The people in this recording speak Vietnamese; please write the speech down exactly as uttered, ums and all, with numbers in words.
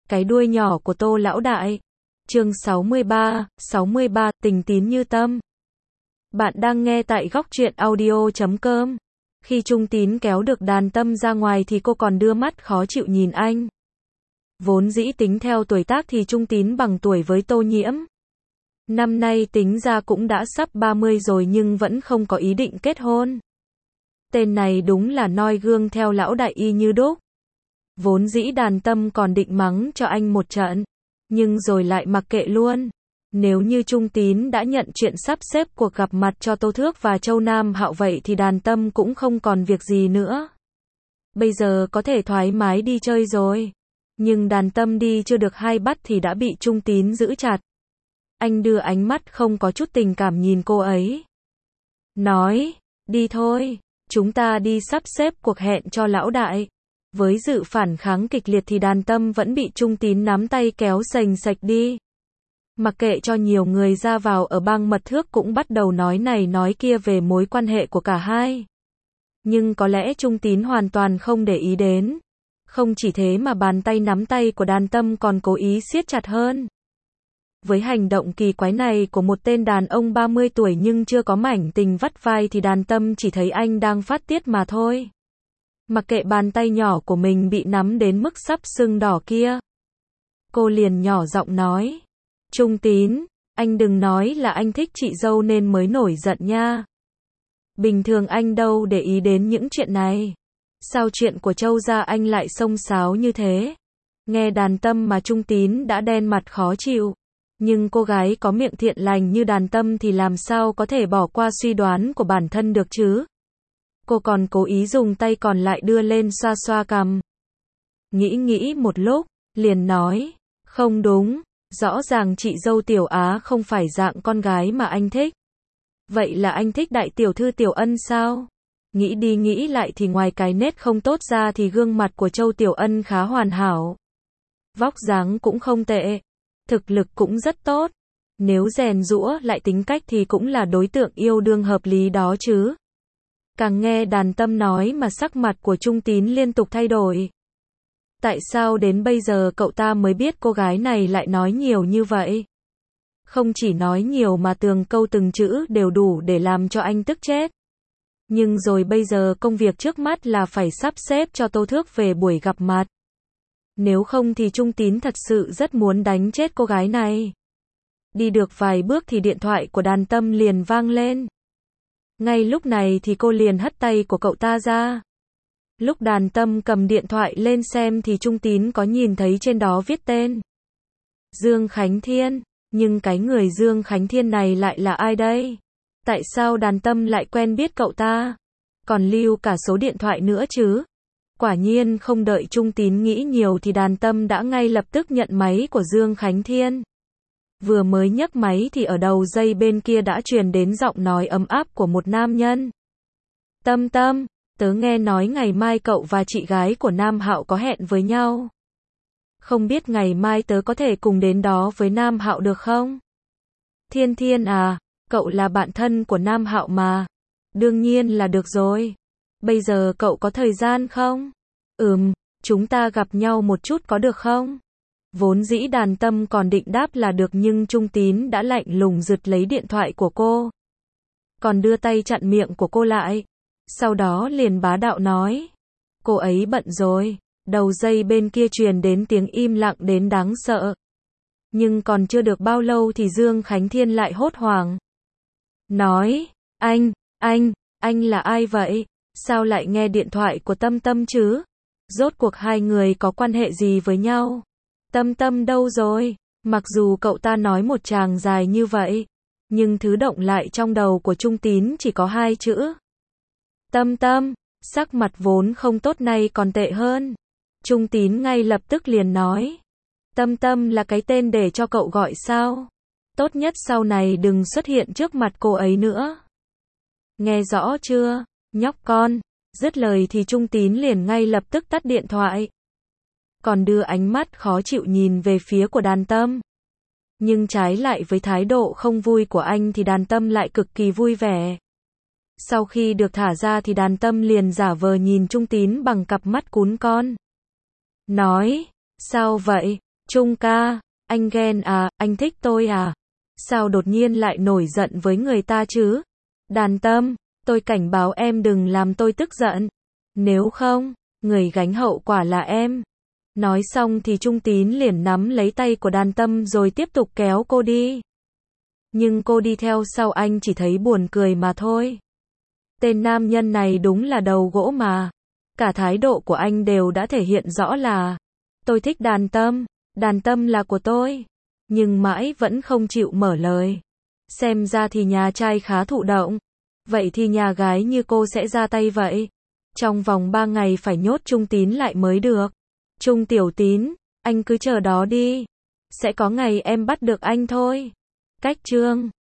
cái đuôi nhỏ của Tô lão đại. Chương sáu mươi ba, sáu mươi ba, tình tín như tâm. Bạn đang nghe tại góc truyện audio chấm com. Khi Trung Tín kéo được Đàn Tâm ra ngoài thì cô còn đưa mắt khó chịu nhìn anh. Vốn dĩ tính theo tuổi tác thì Trung Tín bằng tuổi với Tô Nhiễm. Năm nay tính ra cũng đã sắp ba mươi rồi nhưng vẫn không có ý định kết hôn. Tên này đúng là noi gương theo lão đại y như đúc. Vốn dĩ Đàn Tâm còn định mắng cho anh một trận, nhưng rồi lại mặc kệ luôn. Nếu như Trung Tín đã nhận chuyện sắp xếp cuộc gặp mặt cho Tô Thước và Châu Nam Hạo vậy thì Đàn Tâm cũng không còn việc gì nữa. Bây giờ có thể thoải mái đi chơi rồi. Nhưng Đàn Tâm đi chưa được hai bắt thì đã bị Trung Tín giữ chặt. Anh đưa ánh mắt không có chút tình cảm nhìn cô ấy. Nói, đi thôi, chúng ta đi sắp xếp cuộc hẹn cho lão đại. Với sự phản kháng kịch liệt thì Đàn Tâm vẫn bị Trung Tín nắm tay kéo sành sạch đi. Mặc kệ cho nhiều người ra vào ở bang Mật Thước cũng bắt đầu nói này nói kia về mối quan hệ của cả hai. Nhưng có lẽ Trung Tín hoàn toàn không để ý đến. Không chỉ thế mà bàn tay nắm tay của Đàn Tâm còn cố ý siết chặt hơn. Với hành động kỳ quái này của một tên đàn ông ba mươi tuổi nhưng chưa có mảnh tình vắt vai thì Đàn Tâm chỉ thấy anh đang phát tiết mà thôi. Mặc kệ bàn tay nhỏ của mình bị nắm đến mức sắp sưng đỏ kia. Cô liền nhỏ giọng nói. Trung Tín, anh đừng nói là anh thích chị dâu nên mới nổi giận nha. Bình thường anh đâu để ý đến những chuyện này. Sao chuyện của Châu gia anh lại xông xáo như thế? Nghe Đàn Tâm mà Trung Tín đã đen mặt khó chịu. Nhưng cô gái có miệng thiện lành như Đàn Tâm thì làm sao có thể bỏ qua suy đoán của bản thân được chứ? Cô còn cố ý dùng tay còn lại đưa lên xoa xoa cằm. Nghĩ nghĩ một lúc, liền nói, không đúng, rõ ràng chị dâu Tiểu Á không phải dạng con gái mà anh thích. Vậy là anh thích đại tiểu thư Tiểu Ân sao? Nghĩ đi nghĩ lại thì ngoài cái nết không tốt ra thì gương mặt của Châu Tiểu Ân khá hoàn hảo. Vóc dáng cũng không tệ, thực lực cũng rất tốt. Nếu rèn giũa lại tính cách thì cũng là đối tượng yêu đương hợp lý đó chứ. Càng nghe Đàn Tâm nói mà sắc mặt của Trung Tín liên tục thay đổi. Tại sao đến bây giờ cậu ta mới biết cô gái này lại nói nhiều như vậy? Không chỉ nói nhiều mà từng câu từng chữ đều đủ để làm cho anh tức chết. Nhưng rồi bây giờ công việc trước mắt là phải sắp xếp cho Tô Thước về buổi gặp mặt. Nếu không thì Trung Tín thật sự rất muốn đánh chết cô gái này. Đi được vài bước thì điện thoại của Đàn Tâm liền vang lên. Ngay lúc này thì cô liền hất tay của cậu ta ra. Lúc Đàn Tâm cầm điện thoại lên xem thì Trung Tín có nhìn thấy trên đó viết tên Dương Khánh Thiên. Nhưng cái người Dương Khánh Thiên này lại là ai đây? Tại sao Đàn Tâm lại quen biết cậu ta? Còn lưu cả số điện thoại nữa chứ? Quả nhiên không đợi Trung Tín nghĩ nhiều thì Đàn Tâm đã ngay lập tức nhận máy của Dương Khánh Thiên. Vừa mới nhấc máy thì ở đầu dây bên kia đã truyền đến giọng nói ấm áp của một nam nhân. Tâm Tâm, tớ nghe nói ngày mai cậu và chị gái của Nam Hạo có hẹn với nhau. Không biết ngày mai tớ có thể cùng đến đó với Nam Hạo được không? Thiên Thiên à, cậu là bạn thân của Nam Hạo mà. Đương nhiên là được rồi. Bây giờ cậu có thời gian không? Ừm, chúng ta gặp nhau một chút có được không? Vốn dĩ Đàn Tâm còn định đáp là được nhưng Trung Tín đã lạnh lùng giật lấy điện thoại của cô. Còn đưa tay chặn miệng của cô lại. Sau đó liền bá đạo nói. Cô ấy bận rồi. Đầu dây bên kia truyền đến tiếng im lặng đến đáng sợ. Nhưng còn chưa được bao lâu thì Dương Khánh Thiên lại hốt hoảng. Nói, anh, anh, anh là ai vậy? Sao lại nghe điện thoại của Tâm Tâm chứ? Rốt cuộc hai người có quan hệ gì với nhau? Tâm Tâm đâu rồi? Mặc dù cậu ta nói một tràng dài như vậy, nhưng thứ động lại trong đầu của Trung Tín chỉ có hai chữ. Tâm Tâm, sắc mặt vốn không tốt nay còn tệ hơn. Trung Tín ngay lập tức liền nói. Tâm Tâm là cái tên để cho cậu gọi sao? Tốt nhất sau này đừng xuất hiện trước mặt cô ấy nữa. Nghe rõ chưa, nhóc con? Dứt lời thì Trung Tín liền ngay lập tức tắt điện thoại. Còn đưa ánh mắt khó chịu nhìn về phía của Đàn Tâm. Nhưng trái lại với thái độ không vui của anh thì Đàn Tâm lại cực kỳ vui vẻ. Sau khi được thả ra thì Đàn Tâm liền giả vờ nhìn Trung Tín bằng cặp mắt cún con. Nói, sao vậy? Trung ca, anh ghen à, anh thích tôi à? Sao đột nhiên lại nổi giận với người ta chứ? Đàn Tâm, tôi cảnh báo em đừng làm tôi tức giận. Nếu không, người gánh hậu quả là em. Nói xong thì Trung Tín liền nắm lấy tay của Đàn Tâm rồi tiếp tục kéo cô đi. Nhưng cô đi theo sau anh chỉ thấy buồn cười mà thôi. Tên nam nhân này đúng là đầu gỗ mà. Cả thái độ của anh đều đã thể hiện rõ là tôi thích Đàn Tâm, Đàn Tâm là của tôi. Nhưng mãi vẫn không chịu mở lời. Xem ra thì nhà trai khá thụ động. Vậy thì nhà gái như cô sẽ ra tay vậy. Trong vòng ba ngày phải nhốt Trung Tín lại mới được. Trung Tiểu Tín, anh cứ chờ đó đi. Sẽ có ngày em bắt được anh thôi. Cách chương